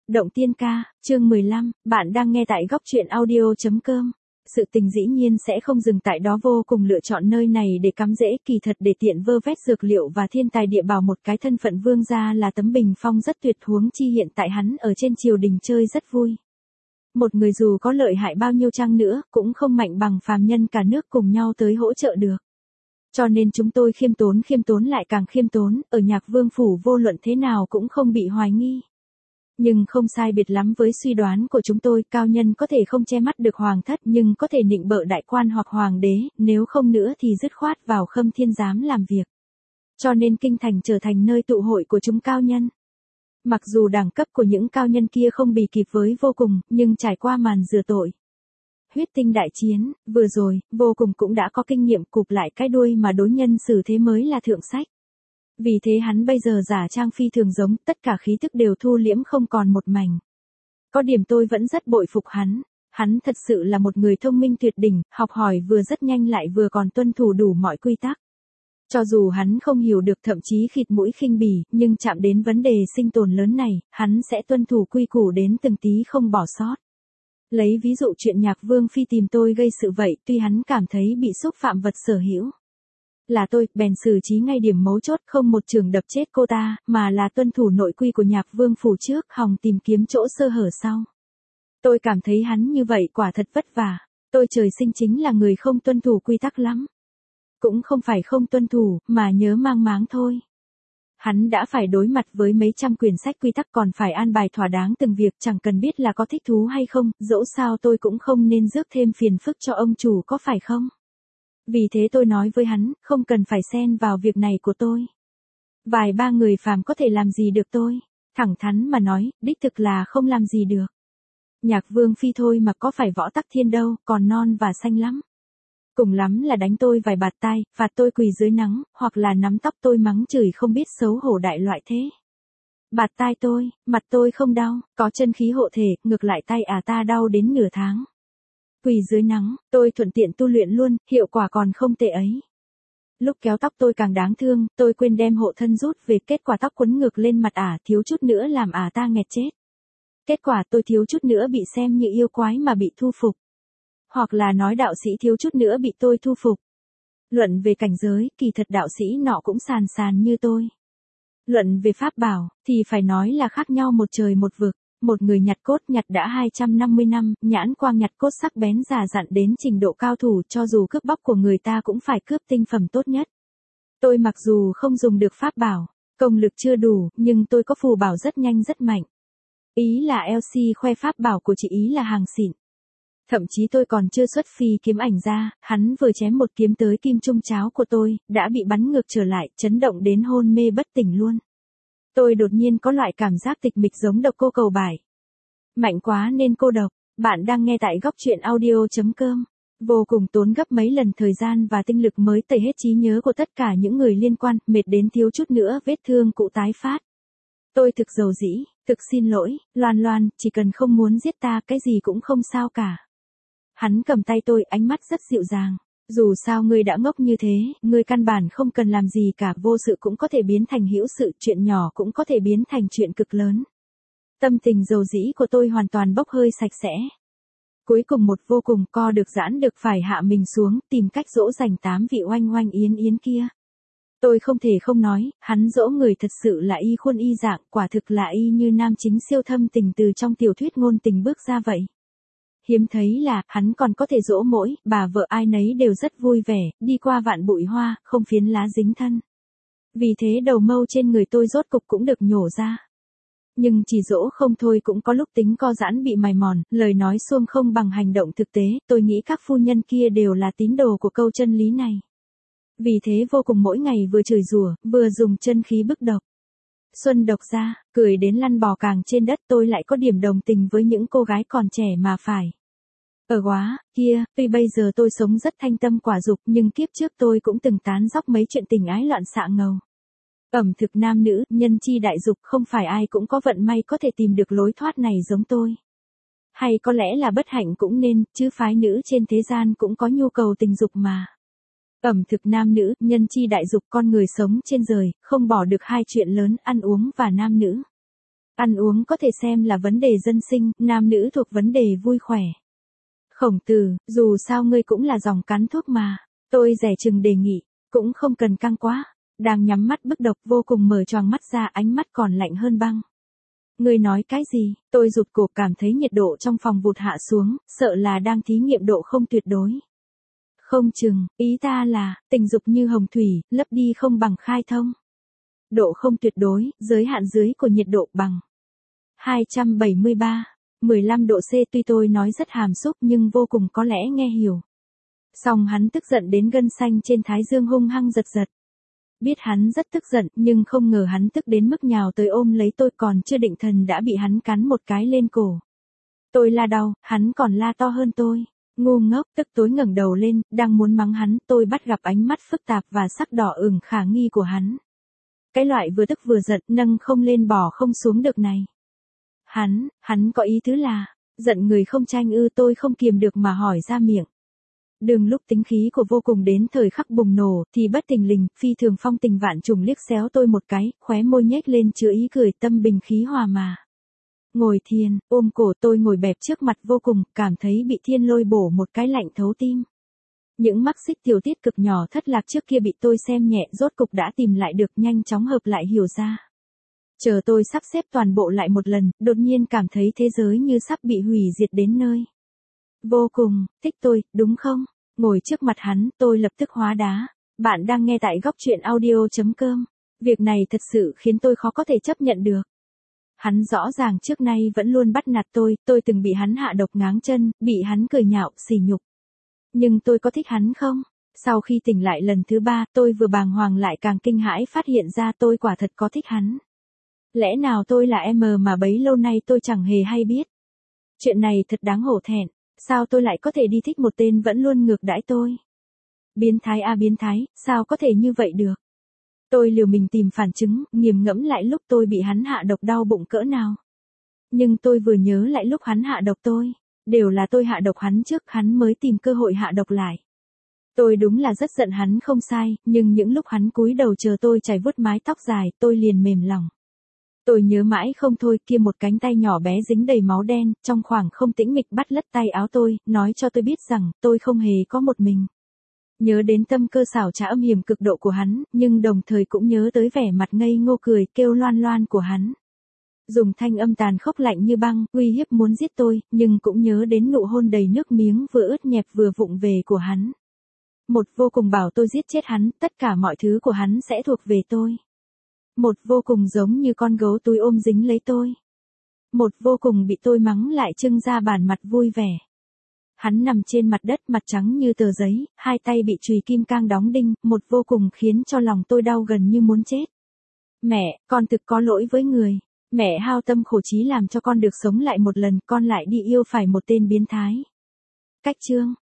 Động Tiên Ca, chương 15, bạn đang nghe tại góc truyện audio.com. Sự tình dĩ nhiên sẽ không dừng tại đó, Vô Cùng lựa chọn nơi này để cắm rễ, kỳ thật để tiện vơ vét dược liệu và thiên tài địa bảo. Một cái thân phận vương gia là tấm bình phong rất tuyệt, huống chi hiện tại hắn ở trên triều đình chơi rất vui. Một người dù có lợi hại bao nhiêu chăng nữa, cũng không mạnh bằng phàm nhân cả nước cùng nhau tới hỗ trợ được. Cho nên chúng tôi khiêm tốn lại càng khiêm tốn, ở Nhạc Vương phủ vô luận thế nào cũng không bị hoài nghi. Nhưng không sai biệt lắm với suy đoán của chúng tôi, cao nhân có thể không che mắt được hoàng thất nhưng có thể nịnh bợ đại quan hoặc hoàng đế, nếu không nữa thì dứt khoát vào Khâm Thiên Giám làm việc. Cho nên kinh thành trở thành nơi tụ hội của chúng cao nhân. Mặc dù đẳng cấp của những cao nhân kia không bì kịp với Vô Cùng, nhưng trải qua màn rửa tội huyết tinh đại chiến, vừa rồi, Vô Cùng cũng đã có kinh nghiệm, cụp lại cái đuôi mà đối nhân xử thế mới là thượng sách. Vì thế hắn bây giờ giả trang phi thường giống, tất cả khí tức đều thu liễm không còn một mảnh. Có điểm tôi vẫn rất bội phục hắn thật sự là một người thông minh tuyệt đỉnh, học hỏi vừa rất nhanh lại vừa còn tuân thủ đủ mọi quy tắc. Cho dù hắn không hiểu được, thậm chí khịt mũi khinh bỉ, nhưng chạm đến vấn đề sinh tồn lớn này, hắn sẽ tuân thủ quy củ đến từng tí không bỏ sót. Lấy ví dụ chuyện Nhạc Vương phi tìm tôi gây sự vậy, tuy hắn cảm thấy bị xúc phạm vật sở hữu là tôi, bèn xử trí ngay điểm mấu chốt, không một chưởng đập chết cô ta, mà là tuân thủ nội quy của Nhạc Vương phủ trước, hòng tìm kiếm chỗ sơ hở sau. Tôi cảm thấy hắn như vậy quả thật vất vả. Tôi trời sinh chính là người không tuân thủ quy tắc lắm. Cũng không phải không tuân thủ, mà nhớ mang máng thôi. Hắn đã phải đối mặt với mấy trăm quyển sách quy tắc, còn phải an bài thỏa đáng từng việc, chẳng cần biết là có thích thú hay không, dẫu sao tôi cũng không nên rước thêm phiền phức cho ông chủ, có phải không? Vì thế tôi nói với hắn, không cần phải xen vào việc này của tôi. Vài ba người phàm có thể làm gì được tôi? Thẳng thắn mà nói, đích thực là không làm gì được. Nhạc Vương phi thôi mà có phải Võ Tắc Thiên đâu, còn non và xanh lắm. Cùng lắm là đánh tôi vài bạt tai, phạt tôi quỳ dưới nắng, hoặc là nắm tóc tôi mắng chửi không biết xấu hổ đại loại thế. Bạt tai tôi, mặt tôi không đau, có chân khí hộ thể, ngược lại tay ta đau đến nửa tháng. Quỳ dưới nắng, tôi thuận tiện tu luyện luôn, hiệu quả còn không tệ ấy. Lúc kéo tóc tôi càng đáng thương, tôi quên đem hộ thân rút về, kết quả tóc quấn ngược lên mặt thiếu chút nữa làm ta nghẹt chết. Kết quả tôi thiếu chút nữa bị xem như yêu quái mà bị thu phục. Hoặc là nói đạo sĩ thiếu chút nữa bị tôi thu phục. Luận về cảnh giới, kỳ thật đạo sĩ nọ cũng sàn như tôi. Luận về pháp bảo, thì phải nói là khác nhau một trời một vực. Một người nhặt cốt nhặt đã 250 năm, nhãn quang nhặt cốt sắc bén già dặn đến trình độ cao thủ, cho dù cướp bóc của người ta cũng phải cướp tinh phẩm tốt nhất. Tôi mặc dù không dùng được pháp bảo, công lực chưa đủ, nhưng tôi có phù bảo rất nhanh rất mạnh. Ý là Elsie khoe pháp bảo của chị ý là hàng xịn. Thậm chí tôi còn chưa xuất phi kiếm ảnh ra, hắn vừa chém một kiếm tới kim trung cháo của tôi, đã bị bắn ngược trở lại, chấn động đến hôn mê bất tỉnh luôn. Tôi đột nhiên có loại cảm giác tịch mịch giống độc cô cầu bài. Mạnh quá nên cô độc. Bạn đang nghe tại góc truyện audio.com. Vô Cùng tốn gấp mấy lần thời gian và tinh lực mới tẩy hết trí nhớ của tất cả những người liên quan, mệt đến thiếu chút nữa vết thương cụ tái phát. Tôi thực dầu dĩ, thực xin lỗi, Loan, chỉ cần không muốn giết ta, cái gì cũng không sao cả. Hắn cầm tay tôi, ánh mắt rất dịu dàng. Dù sao ngươi đã ngốc như thế, ngươi căn bản không cần làm gì cả, vô sự cũng có thể biến thành hữu sự, chuyện nhỏ cũng có thể biến thành chuyện cực lớn. Tâm tình dầu dĩ của tôi hoàn toàn bốc hơi sạch sẽ. Cuối cùng một Vô Cùng co được giãn được phải hạ mình xuống, tìm cách dỗ dành 8 vị oanh yến kia. Tôi không thể không nói, hắn dỗ người thật sự là y khuôn y dạng, quả thực là y như nam chính siêu thâm tình từ trong tiểu thuyết ngôn tình bước ra vậy. Hiếm thấy là, hắn còn có thể dỗ mỗi, bà vợ ai nấy đều rất vui vẻ, đi qua vạn bụi hoa, không phiến lá dính thân. Vì thế đầu mâu trên người tôi rốt cục cũng được nhổ ra. Nhưng chỉ dỗ không thôi, cũng có lúc tính co giãn bị mài mòn, lời nói suông không bằng hành động thực tế, tôi nghĩ các phu nhân kia đều là tín đồ của câu chân lý này. Vì thế Vô Cùng mỗi ngày vừa chửi rủa, vừa dùng chân khí bức độc. Xuân độc ra, cười đến lăn bò càng trên đất, tôi lại có điểm đồng tình với những cô gái còn trẻ mà phải. Quá, kia, tuy bây giờ tôi sống rất thanh tâm quả dục, nhưng kiếp trước tôi cũng từng tán dóc mấy chuyện tình ái loạn xạ ngầu. Ẩm thực nam nữ, nhân chi đại dục, không phải ai cũng có vận may có thể tìm được lối thoát này giống tôi. Hay có lẽ là bất hạnh cũng nên, chứ phái nữ trên thế gian cũng có nhu cầu tình dục mà. Ẩm thực nam nữ, nhân chi đại dục, con người sống trên đời, không bỏ được hai chuyện lớn, ăn uống và nam nữ. Ăn uống có thể xem là vấn đề dân sinh, nam nữ thuộc vấn đề vui khỏe. Khổng Tử, dù sao ngươi cũng là dòng cắn thuốc mà. Tôi dè chừng đề nghị, cũng không cần căng quá. Đang nhắm mắt bức độc vô cùng mở choàng mắt ra, ánh mắt còn lạnh hơn băng. Ngươi nói cái gì? Tôi rụt cổ, cảm thấy nhiệt độ trong phòng vụt hạ xuống, sợ là đang thí nghiệm độ không tuyệt đối. Không chừng, ý ta là, tình dục như hồng thủy, lấp đi không bằng khai thông. Độ không tuyệt đối, giới hạn dưới của nhiệt độ bằng 273, 15 độ C. Tuy tôi nói rất hàm xúc nhưng vô cùng có lẽ nghe hiểu. Song hắn tức giận đến gân xanh trên thái dương hung hăng giật giật. Biết hắn rất tức giận nhưng không ngờ hắn tức đến mức nhào tới ôm lấy tôi, còn chưa định thần đã bị hắn cắn một cái lên cổ. Tôi la đau, hắn còn la to hơn tôi. Ngu ngốc, tức tối ngẩng đầu lên, đang muốn mắng hắn, tôi bắt gặp ánh mắt phức tạp và sắc đỏ ửng khả nghi của hắn. Cái loại vừa tức vừa giận, nâng không lên bỏ không xuống được này. Hắn có ý tứ là, giận người không tranh ư? Tôi không kiềm được mà hỏi ra miệng. Đường lúc tính khí của vô cùng đến thời khắc bùng nổ, thì bất thình lình, phi thường phong tình vạn trùng liếc xéo tôi một cái, khóe môi nhếch lên chứa ý cười, tâm bình khí hòa mà. Ngồi thiền, ôm cổ tôi ngồi bẹp trước mặt vô cùng, cảm thấy bị thiên lôi bổ một cái lạnh thấu tim. Những mắc xích tiểu tiết cực nhỏ thất lạc trước kia bị tôi xem nhẹ rốt cục đã tìm lại được, nhanh chóng hợp lại hiểu ra. Chờ tôi sắp xếp toàn bộ lại một lần, đột nhiên cảm thấy thế giới như sắp bị hủy diệt đến nơi. Vô cùng, thích tôi, đúng không? Ngồi trước mặt hắn, tôi lập tức hóa đá. Bạn đang nghe tại góc truyện audio.com. Việc này thật sự khiến tôi khó có thể chấp nhận được. Hắn rõ ràng trước nay vẫn luôn bắt nạt tôi từng bị hắn hạ độc ngáng chân, bị hắn cười nhạo, sỉ nhục. Nhưng tôi có thích hắn không? Sau khi tỉnh lại lần thứ 3, tôi vừa bàng hoàng lại càng kinh hãi phát hiện ra tôi quả thật có thích hắn. Lẽ nào tôi là em mà bấy lâu nay tôi chẳng hề hay biết? Chuyện này thật đáng hổ thẹn, sao tôi lại có thể đi thích một tên vẫn luôn ngược đãi tôi? Biến thái à biến thái, sao có thể như vậy được? Tôi liều mình tìm phản chứng, nghiền ngẫm lại lúc tôi bị hắn hạ độc đau bụng cỡ nào. Nhưng tôi vừa nhớ lại lúc hắn hạ độc tôi, đều là tôi hạ độc hắn trước, hắn mới tìm cơ hội hạ độc lại. Tôi đúng là rất giận hắn không sai, nhưng những lúc hắn cúi đầu chờ tôi chải vuốt mái tóc dài, tôi liền mềm lòng. Tôi nhớ mãi không thôi, kia một cánh tay nhỏ bé dính đầy máu đen, trong khoảng không tĩnh mịch bắt lất tay áo tôi, nói cho tôi biết rằng, tôi không hề có một mình. Nhớ đến tâm cơ xảo trá âm hiểm cực độ của hắn, nhưng đồng thời cũng nhớ tới vẻ mặt ngây ngô cười kêu loan loan của hắn. Dùng thanh âm tàn khốc lạnh như băng, uy hiếp muốn giết tôi, nhưng cũng nhớ đến nụ hôn đầy nước miếng vừa ướt nhẹp vừa vụng về của hắn. Một vô cùng bảo tôi giết chết hắn, tất cả mọi thứ của hắn sẽ thuộc về tôi. Một vô cùng giống như con gấu túi ôm dính lấy tôi. Một vô cùng bị tôi mắng lại trưng ra bản mặt vui vẻ. Hắn nằm trên mặt đất mặt trắng như tờ giấy, hai tay bị chùy kim cang đóng đinh, một vô cùng khiến cho lòng tôi đau gần như muốn chết. Mẹ, con thực có lỗi với người. Mẹ hao tâm khổ trí làm cho con được sống lại một lần, con lại đi yêu phải một tên biến thái. Cách chương